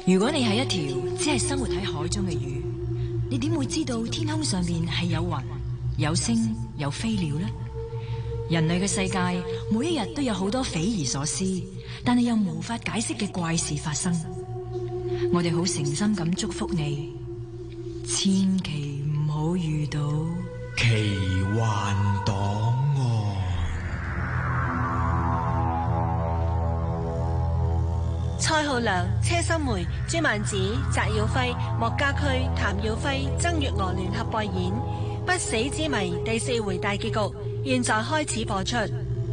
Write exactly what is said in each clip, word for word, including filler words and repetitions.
如果你係一條只係生活喺海中嘅魚，你點會知道天空上面係有雲、有星、有飛鳥呢？人類嘅世界每一日都有好多匪夷所思，但係又無法解釋嘅怪事發生。我哋好誠心咁祝福你，千祈唔好遇到奇幻檔案。 蔡浩良、車心梅、朱曼子、翟耀輝、莫家駒、譚耀輝、曾月娥聯合播演《不死之謎》第四回大結局，現在開始播出。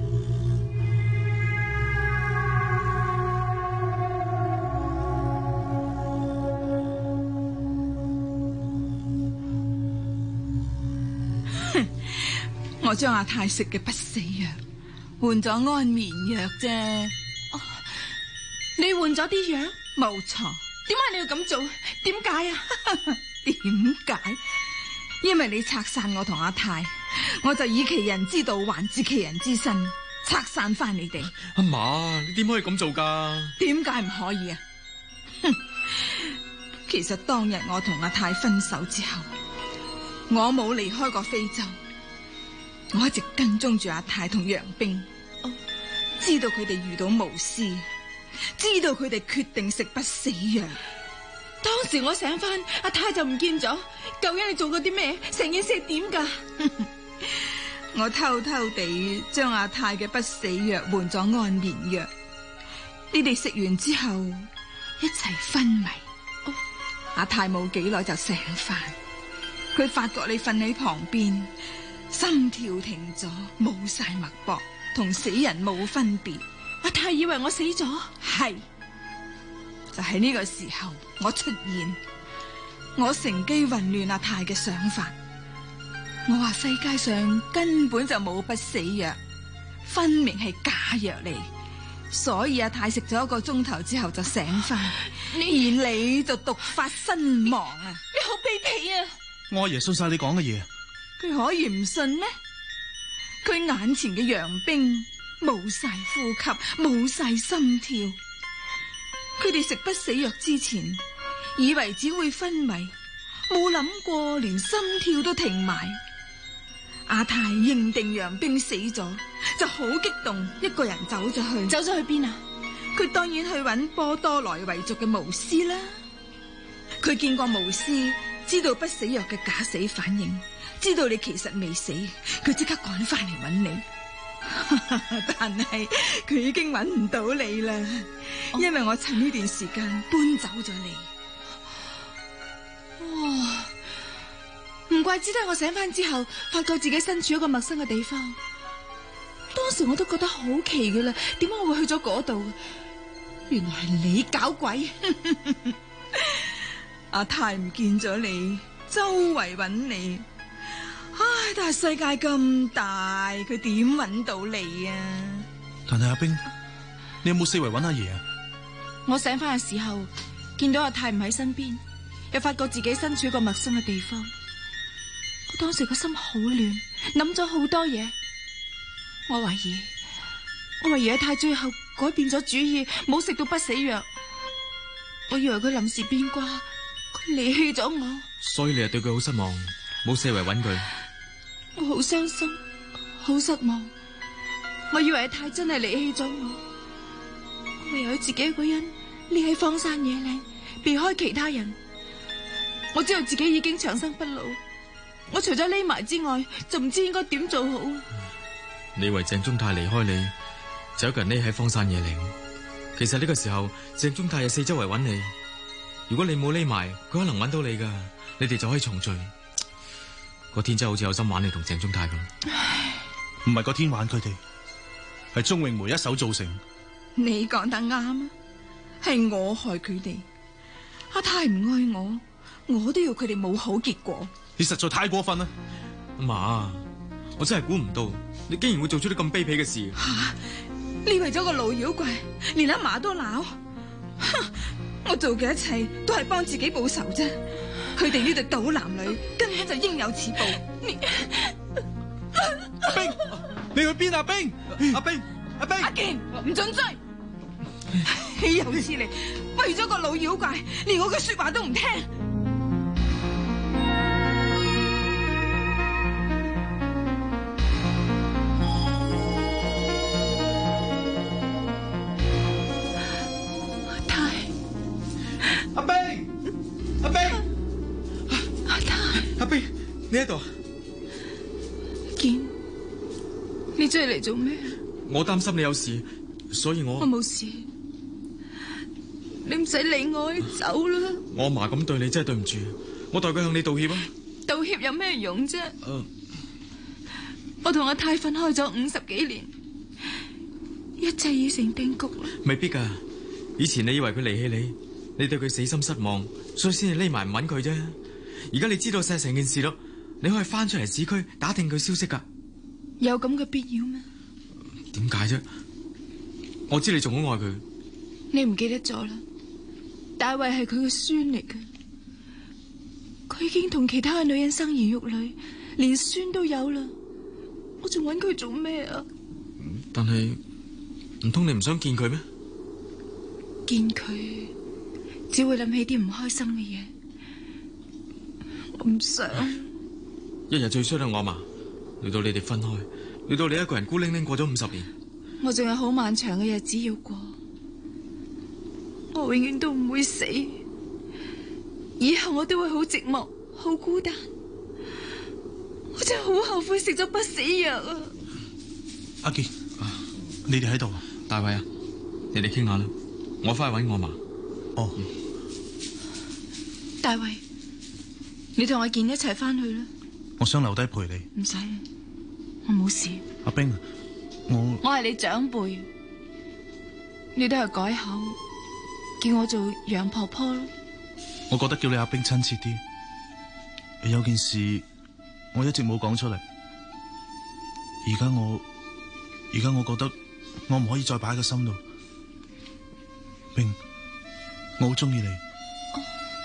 我將阿太食嘅不死藥換咗安眠藥啫。哦，你換咗啲藥？冇錯。點解你要咁做？點解啊？點解？因為你拆散我同阿太，我就以其人之道還治其人之身，拆散翻你哋。 阿嫲，你點可以咁做噶？ 點解唔可以啊？哼！其實當日我同阿太分手之後，我冇離開過非洲。我一直跟蹤住阿太同楊冰，知道佢哋遇到巫師，知道佢哋決定食不死藥。當時我醒翻，阿太就唔見咗。究竟你做過啲咩？成件事係點噶？我偷偷地將阿太嘅不死藥換咗安眠藥，你哋食完之後一齊昏迷。哦，阿太冇幾耐就醒翻，佢發覺你瞓喺旁邊。心跳停咗，冇晒脈搏，同死人冇分別。阿太以為我死咗，係就喺呢個時候我出現，我乘機混亂阿太嘅想法。我話世界上根本就冇不死藥，分明係假藥嚟，所以阿太食咗一個鐘頭之後就醒翻，而你就毒發身亡啊！你好卑鄙啊！ 我阿爺信晒你講嘅嘢。 佢可以唔信咩？佢眼前嘅楊冰冇晒呼吸，冇晒心跳。佢哋食不死藥之前，以為只會昏迷，冇諗過連心跳都停埋。阿太認定楊冰死咗，就好激動，一個人走咗去。走咗去邊啊？佢當然去揾波多萊維族嘅巫師啦。佢見過巫師，知道不死藥嘅假死反應。知道你其實未死，佢即刻趕翻嚟揾你，但係佢已經揾唔到你啦，哦、因為我趁呢段時間搬走咗你。哇！唔怪之得我醒翻之後，發覺自己身處一個陌生嘅地方。當時我都覺得好奇噶啦，點解我會去咗嗰度？原來係你搞鬼！阿太唔見咗你，周圍揾你。唉，但係世界咁大，佢點揾到你啊？ 但係阿冰，你有冇四圍揾阿爺啊？ 我醒翻嘅時候，見到阿太唔喺身邊，又發覺自己身處一個陌生嘅地方。我當時個心好亂，諗咗好多嘢。我懷疑，我懷疑阿太最後改變咗主意，冇食到不死藥。我以為佢臨時變卦，佢離棄咗我。 所以你係對佢好失望，冇四圍揾佢。 我好傷心，好失望。我以為阿太真係離棄咗我，我唯有自己一個人匿喺荒山野嶺，避開其他人。我知道自己已經長生不老，我除咗匿埋之外，就唔知應該點做好。 你以為鄭中泰離開你，就一個人匿喺荒山野嶺。其實呢個時候，鄭中泰係四周圍揾你。如果你冇匿埋，佢可能揾到你噶，你哋就可以重聚。個天真好似有心玩你同鄭中泰咁。 唔係個天玩佢哋，係鍾詠梅一手造成。 你講得啱啊，係我害佢哋。阿太唔愛我，我都要佢哋冇好結果。 你實在太過分啦！ 阿嫲，我真係估唔到你竟然會做出啲咁卑鄙嘅事。 吓、啊，你為咗個老妖怪，連阿嫲都鬧。我做嘅一切都係幫自己報仇啫。佢哋呢對賭男女根本就應有此報。你阿冰，你去邊啊？冰，阿冰，阿冰， 阿健唔准追。 豈有此理！為咗個老妖怪，連我嘅說話都唔聽。 阿太， 阿冰，阿冰， 阿太， 阿冰，你喺度？ 健，你追嚟做咩？ 我擔心你有事，所以我我冇事，你唔使理我，你走啦。 我阿嫲咁對你真係對唔住，我代佢向你道歉啊！ 道歉有咩用啫？ 誒， 我同阿太分開咗五十幾年，一切已成定局啦。 未必噶，以前你以為佢離棄你，你對佢死心失望，所以先至匿埋唔揾佢啫。而家你知道晒成件事咯，你可以翻出嚟市區打聽佢消息噶。 有咁嘅必要咩？ 點解啫？我知你仲好愛佢。 你唔記得咗啦？大衛係佢嘅孫嚟嘅，佢已經同其他嘅女人生兒育女，連孫都有啦。我仲揾佢做咩啊？ 但係唔通你唔想見佢咩？ 見佢只會諗起啲唔開心嘅嘢，我唔想。 一日最衰係我阿嫲，累到你哋分開，累到你一個人孤零零過咗五十年。 我仲有好漫長嘅日子要過，我永遠都唔會死，以後我都會好寂寞、好孤單。我真係好後悔食咗不死藥啊！ 阿健，你哋喺度啊？ 大衛啊，你哋傾下啦，我翻去搵我阿嫲。 哦， 嗯、 大衛，你同阿健一齊翻去啦。 我想留低陪你。 唔使，我冇事。 阿冰，我我係你長輩，你都係改口叫我做楊婆婆咯。 我覺得叫你阿冰親切啲。有件事我一直冇講出嚟，而家我而家我覺得我唔可以再擺喺個心度。冰，我好中意你。 哦，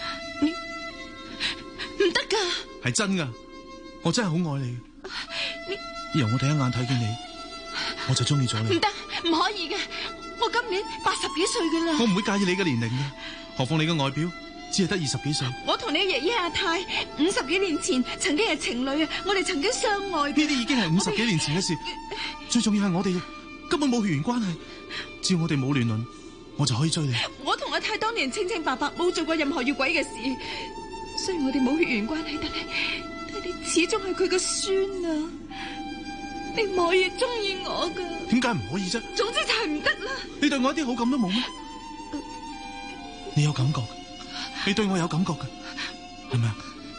你唔得噶。 係真噶，我真係好愛你。 你由我第一眼睇見你，我就中意咗你。 唔得，唔可以嘅。我今年八十幾歲噶啦。 我唔會介意你嘅年齡嘅，何況你嘅外表只係得二十幾歲。 我同你爺爺阿太五十幾年前曾經係情侶啊，我哋曾經相愛。 呢啲已經係五十幾年前嘅事，最重要係我哋根本冇血緣關係。只要我哋冇亂倫，我就可以追你。 我同阿太當年清清白白，冇做過任何越軌嘅事。雖然我哋冇血緣關係，但係但係你始終係佢嘅孫啊！你唔可以中意我噶。 點解唔可以啫？ 總之就係唔得啦。 你對我一啲好感都冇咩？你有感覺？你對我有感覺噶？係咪啊？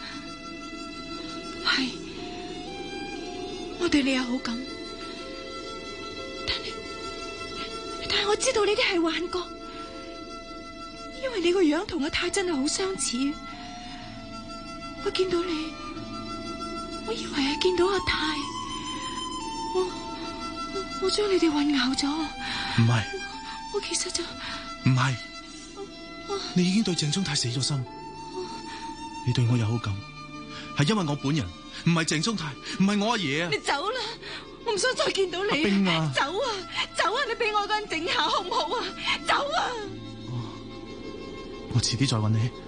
係，我對你有好感，但係但係我知道呢啲係幻覺，因為你個樣同阿太真係好相似。我見到你，我以為係見到阿太。我我我將你哋混淆咗。 唔係， 我其實就唔係。你已經對鄭中泰死咗心。你對我有好感，係因為我本人，唔係鄭中泰，唔係我阿爺啊！ 你走啦，我唔想再見到你。 阿冰啊， 走啊，走啊！你俾我一個人整下好唔好啊？走啊！ 哦，我遲啲再搵你。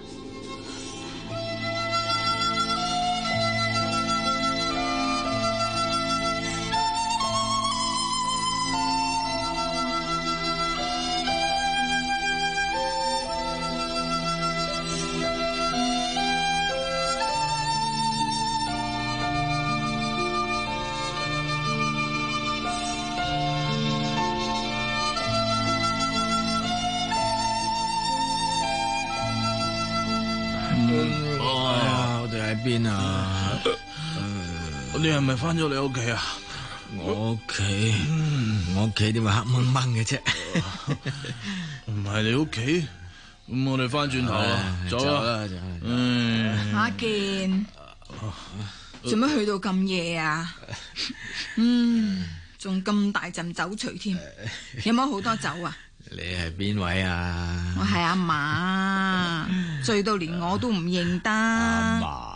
邊啊？ 你係咪翻咗你屋企啊？ 我屋企，我屋企點會黑掹掹嘅啫？ 唔係你屋企，咁我哋翻轉頭啊，走啦！嗯， 阿健，做乜去到咁夜啊？嗯，仲咁大陣酒除添，有冇好多酒啊？ 你係邊位啊？ 我係阿嫲，醉到連我都唔認得。 阿嫲。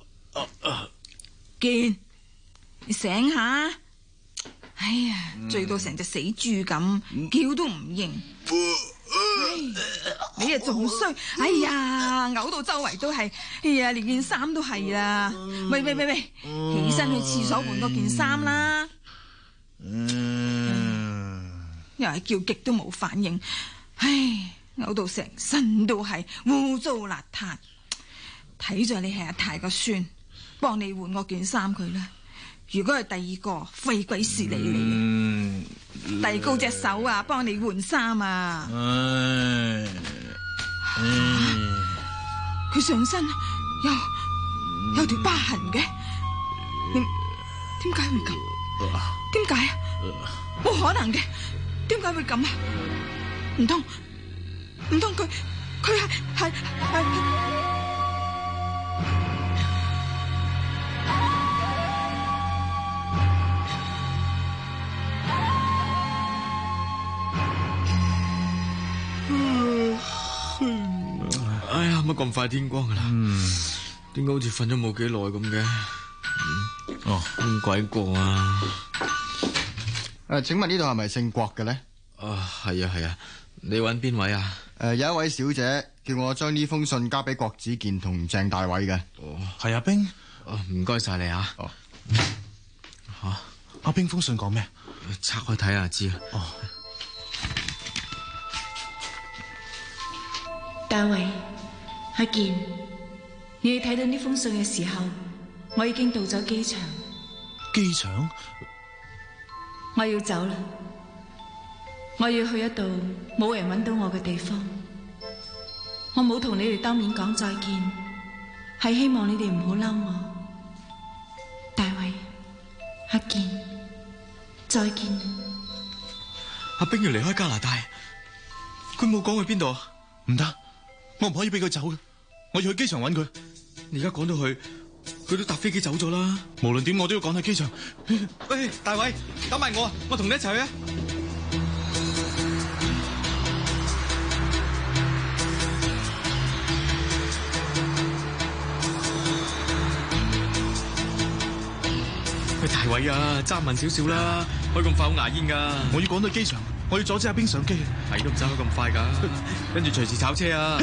健，你醒下！哎呀，醉到成隻死豬咁，叫都唔認， 你啊仲衰！哎呀，嘔到周圍都係，哎呀，連件衫都係啊！喂喂喂喂，起身去廁所換嗰件衫啦！ 嗯， 又係叫極都冇反應，唉，嘔到成身都係污糟邋遢。睇在你係阿太個孫，幫你換嗰件衫佢啦。如果係第二個，廢鬼事理你，遞高隻手啊，幫你換衫啊！ 唉， 佢上身有有條疤痕嘅，點點解會咁？點解啊？冇可能嘅，點解會咁啊？唔通唔通佢佢係係係？ 哎呀，乜咁快天光噶啦？點解好似瞓咗冇幾耐咁嘅？哦，咁鬼過啊！ 誒，請問呢度係咪姓郭嘅咧？ 啊，係啊係啊，你揾邊位啊？ 誒，有一位小姐叫我將呢封信交俾郭子健同鄭大偉嘅。 哦， 係阿冰。 哦，唔該晒你啊。 哦， 吓， 阿冰封信講咩？ 拆開睇下知啦。 哦， 大衛，阿健，你睇到呢封信嘅時候，我已經到咗機場。 機場？ 我要走啦，我要去一度冇人揾到我嘅地方。我冇同你哋當面講再見，係希望你哋唔好嬲我。大衛，阿健，再見。 阿冰要離開加拿大，佢冇講去邊度啊？ 唔得，我唔可以俾佢走嘅，我要去機場揾佢。 你而家趕到去，佢都搭飛機走咗啦。 無論點，我都要趕去機場。 喂，大偉，等埋我啊，我同你一齊去啊！喂，大偉啊，揸慢少少啦，開咁快好牙煙噶。 我要趕到機場，我要阻止阿冰上機。 係都唔使開咁快噶，跟住隨時炒車啊！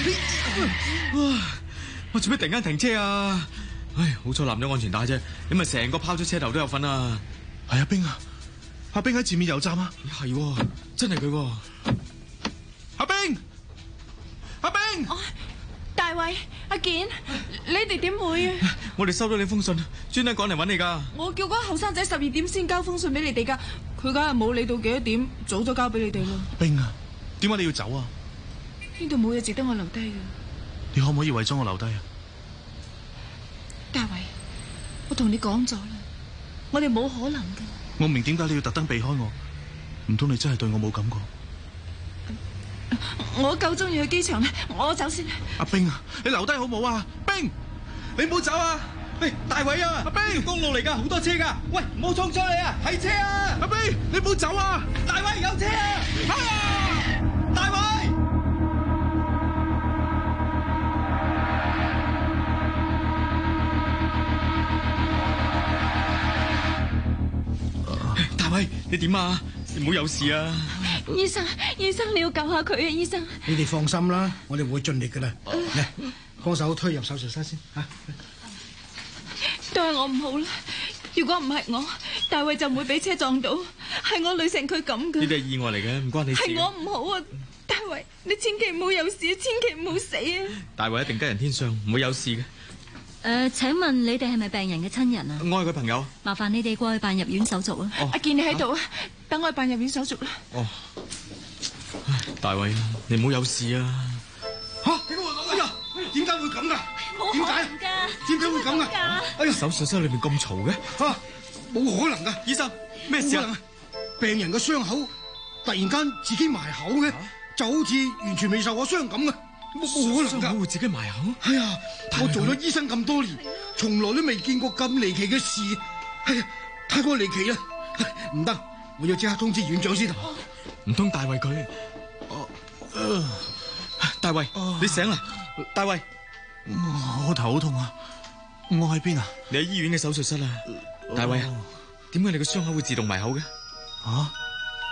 我做咩突然間停車啊？唉，好彩攬咗安全帶啫，你咪成個拋咗車頭都有份啊！ 係阿冰啊，阿冰喺前面油站啊！ 係，真係佢。 阿冰，阿冰， 哦，大衛，阿健，你哋點會啊？ 我哋收到你封信，專登趕嚟揾你噶。 我叫嗰個後生仔十二點先交封信俾你哋噶，佢梗係冇理到幾多點，早咗交俾你哋啦。 冰啊，點解你要走啊？ 呢度冇嘢值得我留低嘅。 你可唔可以為咗我留低啊？ 大衛，我同你講咗啦，我哋冇可能嘅。 我唔明點解你要特登避開我，唔通你真係對我冇感覺？ 我夠鍾意去機場咧，我走先。 阿冰啊，你留低好冇啊？冰， 你唔好走啊！喂，大偉啊，阿冰，公路嚟噶，好多車噶。喂，唔好衝出嚟啊！係車啊！ 阿冰，你唔好走啊！ 大偉有車啊！啊！大偉！大偉，你點啊？你唔好有事啊！ 醫生，醫生，你要救下佢啊！醫生， 你哋放心啦，我哋會盡力噶啦。嚟，幫手推入手術室先吓。 都係我唔好啦。如果唔係我，大衛就唔會俾車撞到。係我累成佢咁噶。 呢啲係意外嚟嘅，唔關你事。 係我唔好啊，大衛，你千祈唔好有事，千祈唔好死啊！ 大衛一定吉人天相，唔會有事嘅。 誒、呃，請問你哋係咪病人嘅親人啊？ 我係佢朋友。 麻煩你哋過去辦入院手續啊！ 哦、 阿健，你喺度啊？等我去辦入院手續啦。 哦，大衛啊，你唔好有事啊！ 吓，點解會咁？哎呀，點解會咁噶？點解？點解會咁噶？ 哎呀，手術室裏面咁嘈嘅， 吓，冇可能噶！ 醫生，咩事啊？ 病人嘅傷口突然間自己埋口嘅，就好似完全未受過傷咁嘅。冇可能噶！ 傷口會自己埋口？ 哎呀，我做咗醫生咁多年，從來都未見過咁離奇嘅事。哎呀，太過離奇啦！唔得，我要即刻通知院長先。 唔通大衛佢？大衛，你醒啦！大衛， 我頭好痛啊！我喺邊啊？ 你喺醫院嘅手術室啊！大衛啊，點解你個傷口會自動埋口嘅？ 啊？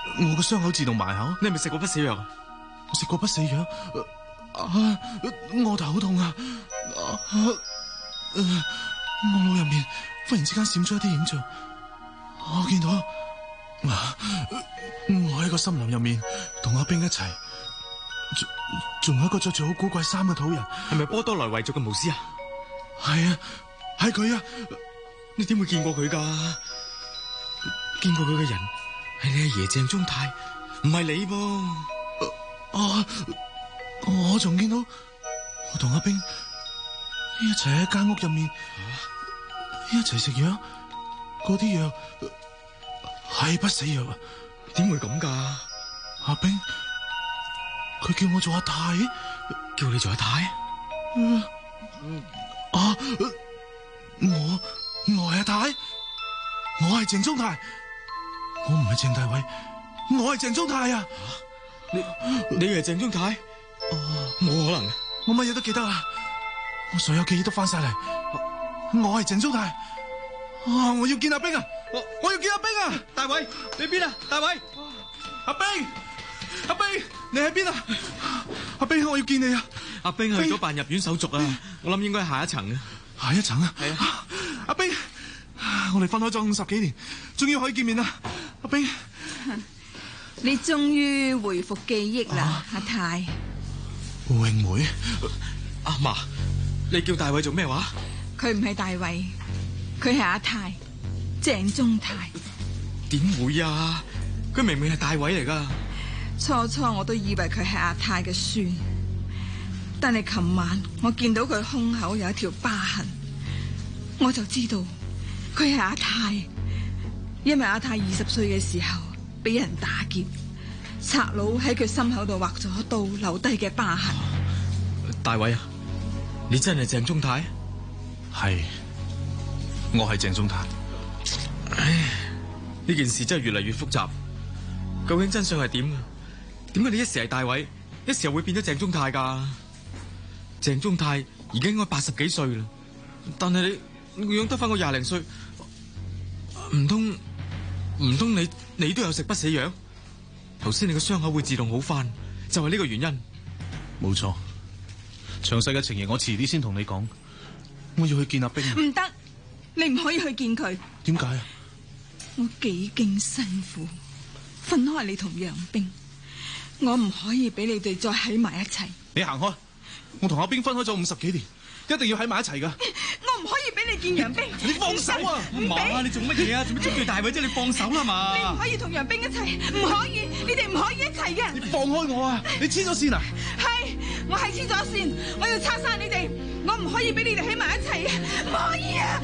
我個傷口自動埋口。 你係咪食過不死藥啊？ 我食過不死藥。啊！我頭痛啊！啊啊我腦入面忽然之間閃出一啲影像，我見到啊，我喺個森林入面同阿冰一齊，仲仲有一個着住好古怪衫嘅土人， 係咪波多萊維族嘅巫師啊？ 係啊，係佢啊！ 你點會見過佢噶？見過佢嘅人係你阿爺鄭中泰，唔係你噃。 啊！我仲見到我同阿冰一齊喺間屋入面，啊、一齊食藥，嗰啲藥係不死藥啊！ 點會咁噶？ 阿冰，佢叫我做阿太， 叫你做阿太？ 啊！啊我我係阿太，我係鄭中泰，我唔係鄭大偉，我係鄭中泰啊！ 你你係鄭中泰？哦，冇可能嘅， 我乜嘢都記得啊！我所有記憶都翻晒嚟，我係鄭中泰。啊！我要見阿冰啊！我我要見阿冰啊！ 大偉，你邊啊？大偉， 阿冰，阿冰，你喺邊啊？阿冰，我要見你啊！ 阿冰去咗辦入院手續啊！我諗應該係下一層啊。 下一層啊？ 係啊！ 阿冰，我哋分開咗五十幾年，終於可以見面啦！阿冰， 你終於回復記憶啦，啊、阿太。 胡詠梅， 阿嫲，你叫大偉做咩話？ 佢唔係大偉，佢係阿太，鄭中泰。 點會啊？佢明明係大偉嚟噶。 初初我都以為佢係阿太嘅孫，但係琴晚我見到佢胸口有一條疤痕，我就知道佢係阿太。因為阿太二十歲嘅時候俾人打劫，賊佬喺佢心口度劃咗刀，留低嘅疤痕。 大偉啊，你真係鄭中泰？ 係，我係鄭中泰。 唉，呢件事真係越嚟越複雜。究竟真相係點啊？點解你一時係大偉，一時又會變咗鄭中泰噶？鄭中泰而家應該八十幾歲啦，但係你個樣得翻個廿零歲，唔通唔通你你都有食不死藥？頭先你個傷口會自動好翻，就係呢個原因。 冇錯，詳細嘅情形我遲啲先同你講。我要去見阿冰。 唔得，你唔可以去見佢。 點解啊？ 我幾經辛苦分開你同楊冰，我唔可以俾你哋再喺埋一齊。 你行開！我同阿冰分開咗五十幾年，一定要喺埋一齊噶。 我唔可以俾你見楊冰。 你放手啊！ 媽，你做乜嘢啊？做乜捉住大偉啫？你放手啦嘛！ 你唔可以同楊冰一齊，唔可以，你哋唔可以一齊嘅。 你放開我啊！你黐咗線啊！ 係，我係黐咗線，我要拆散你哋，我唔可以俾你哋喺埋一齊嘅，唔可以啊！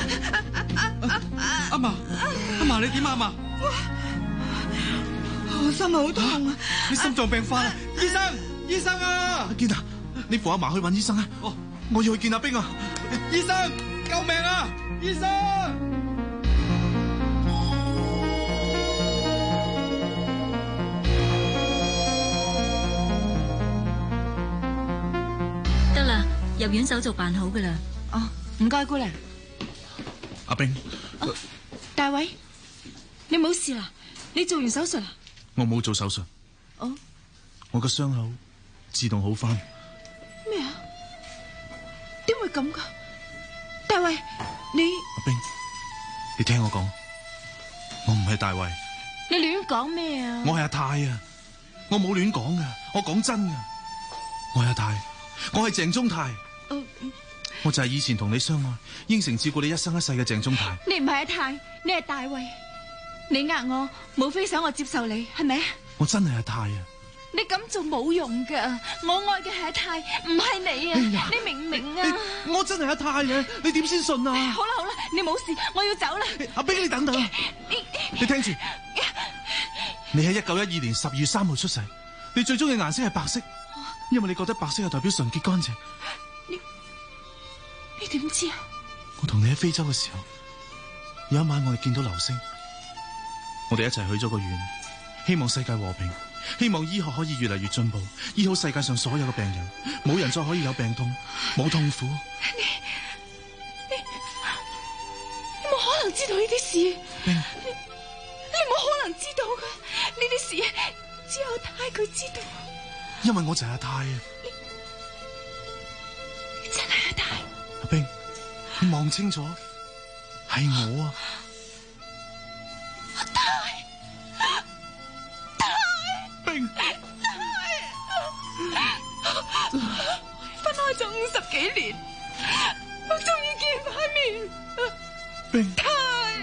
阿嫲，阿嫲，你點啊？阿嫲， 我心好痛啊！ 你心臟病發啦！醫生，醫生啊！ 阿堅啊，你扶阿嫲去揾醫生啊！哦，我要去見阿冰啊！ 醫生，救命啊！醫生！ 得啦，入院手續辦好噶啦。 哦，唔該姑娘。 阿冰， 哦，大偉，你冇事啦？你做完手術啦？ 我冇做手術。 哦， 我個傷口自動好翻。 咩啊？點會咁噶？大偉，你阿冰，你聽我講，我唔係大偉。 你亂講咩啊？ 我係阿太啊！我冇亂講噶，我講真噶。我係阿太，我係鄭中泰。 哦， 我就係以前同你相愛，應承照顧你一生一世嘅鄭中泰。 你唔係阿太，你係大偉。你呃我，無非想我接受你，係咪？ 我真係阿太啊！ 你咁做冇用噶，我愛嘅係阿太，唔係你啊！哎呀，你明唔明啊？ 我真係阿太啊！你點先信啊？ 好啦好啦，你冇事，我要走啦。 阿冰，你等等，你你聽住，你喺一九一二年十二月三號出世，你最中意嘅顏色係白色，因為你覺得白色係代表純潔乾淨。 你你點知啊？ 我同你喺非洲嘅時候，有一晚我哋見到流星，我哋一齊許咗個願，希望世界和平。希望醫學可以越嚟越進步，醫好世界上所有嘅病人，冇人再可以有病痛，冇痛苦。 你你你冇可能知道呢啲事，你你冇可能知道嘅， 呢啲事只有太佢知道。 因為我就係阿太啊！ 你真係阿太？ 阿冰，你望清楚，係我啊！ 阿太，太冰， 分開咗五十幾年，我終於見翻面。 冰， 太。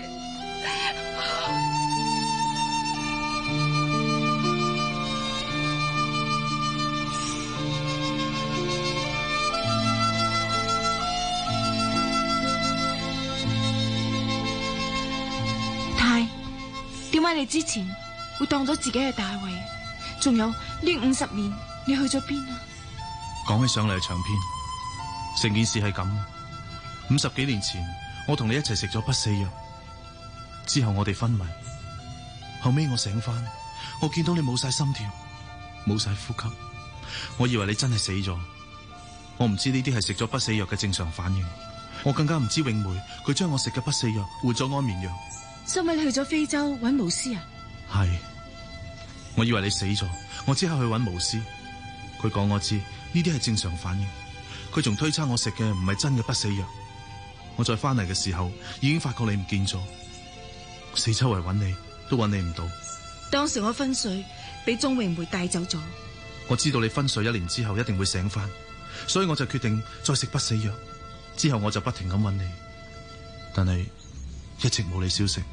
點解你之前會當咗自己係大衛？仲有呢五十年你去咗邊啊？ 講起上嚟係長篇，成件事係咁。五十幾年前，我同你一齊食咗不死藥，之後我哋昏迷。後尾我醒翻，我見到你冇晒心跳，冇晒呼吸，我以為你真係死咗。我唔知呢啲係食咗不死藥嘅正常反應，我更加唔知詠梅佢將我食嘅不死藥換咗安眠藥。 所以你去咗非洲揾巫師啊？ 係，我以為你死咗，我即刻去揾巫師。佢講我知呢啲係正常反應，佢仲推測我食嘅唔係真嘅不死藥。我再翻嚟嘅時候，已經發覺你唔見咗，四周圍揾你都揾你唔到。 當時我昏睡，俾鍾詠梅帶走咗。 我知道你昏睡一年之後一定會醒翻，所以我就決定再食不死藥。之後我就不停咁揾你，但係一直冇你消息。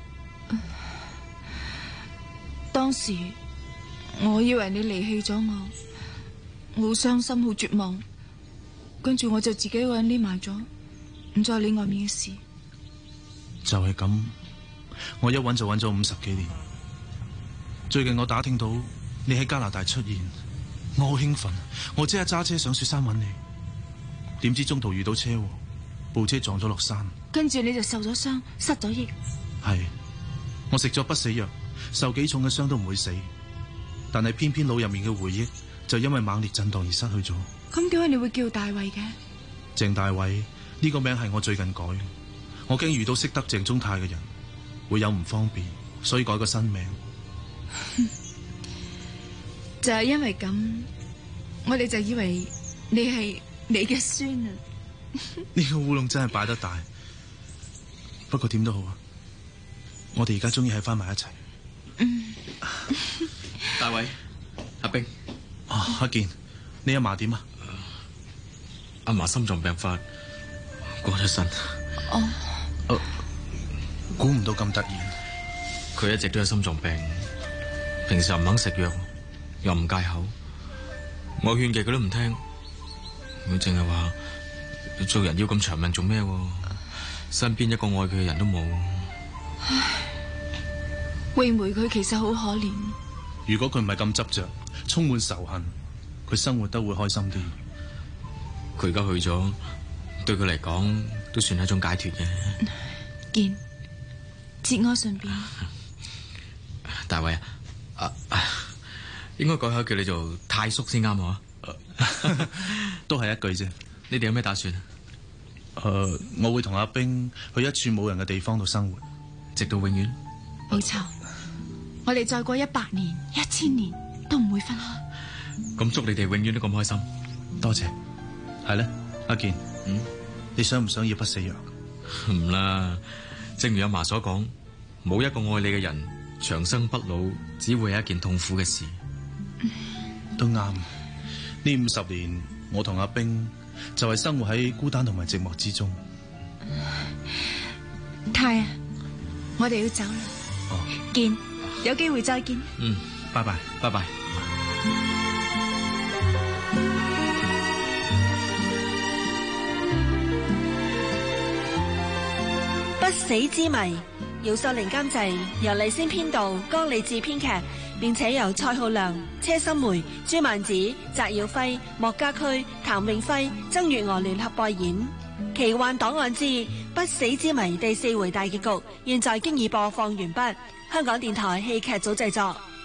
當時我以為你離棄咗我，我好傷心，好絕望。跟住我就自己一個人匿埋咗，唔再理外面嘅事。 就係咁，我一揾就揾咗五十幾年。最近我打聽到你喺加拿大出現，我好興奮，我即刻揸車上雪山揾你。點知中途遇到車禍，部車撞咗落山， 跟住你就受咗傷，失咗憶。 係，我食咗不死藥，受幾重嘅傷都唔會死，但係偏偏腦入面嘅回憶就因為猛烈震盪而失去咗。 咁點解你會叫大衛嘅？ 鄭大衛呢個名係我最近改，我驚遇到識得鄭中泰嘅人會有唔方便，所以改個新名。 就係因為咁，我哋就以為你係你嘅孫啊！ 呢個烏龍真係擺得大，不過點都好啊！我哋而家終於喺翻埋一齊。 嗯， 大衛，阿冰， 啊，阿健，你阿嫲點啊？ 阿嫲心臟病發，過咗身。 哦， 呃，估唔到咁突然。 佢一直都有心臟病，平時又唔肯食藥，又唔戒口。我勸極佢都唔聽，佢淨係話做人要咁長命做咩？身邊一個愛佢嘅人都冇。 唉，詠梅佢其實好可憐。 如果佢唔係咁執着，充滿仇恨，佢生活得會開心啲。 佢而家去咗，對佢嚟講都算係一種解脫嘅。 健，節哀順變。 大衛啊，啊，應該改口叫你做太叔先啱啊！ 都係一句啫。 你哋有咩打算？ 誒、呃，我會同阿冰去一處冇人嘅地方度生活， 直到永遠。 冇錯，我哋再過一百年、一千年都唔會分開。 咁祝你哋永遠都咁開心。 多謝。係咧，阿健， 嗯， 你想唔想要不死藥？ 唔啦，正如阿嫲所講，冇一個愛你嘅人長生不老，只會係一件痛苦嘅事。 嗯、都啱。呢五十年，我同阿冰就係生活喺孤單同埋寂寞之中。 太啊，我哋要走啦。 哦， 健，有機會再見。 嗯，拜拜，拜拜。 不死之謎，姚秀玲監製，由麗仙編導，江理智編劇，並且由蔡浩良、車心梅、朱曼子、翟耀輝、莫家駒、譚永輝、曾月娥聯合播演《奇幻檔案之不死之謎》第四回大結局，現在經已播放完畢。香港電台戲劇組製作。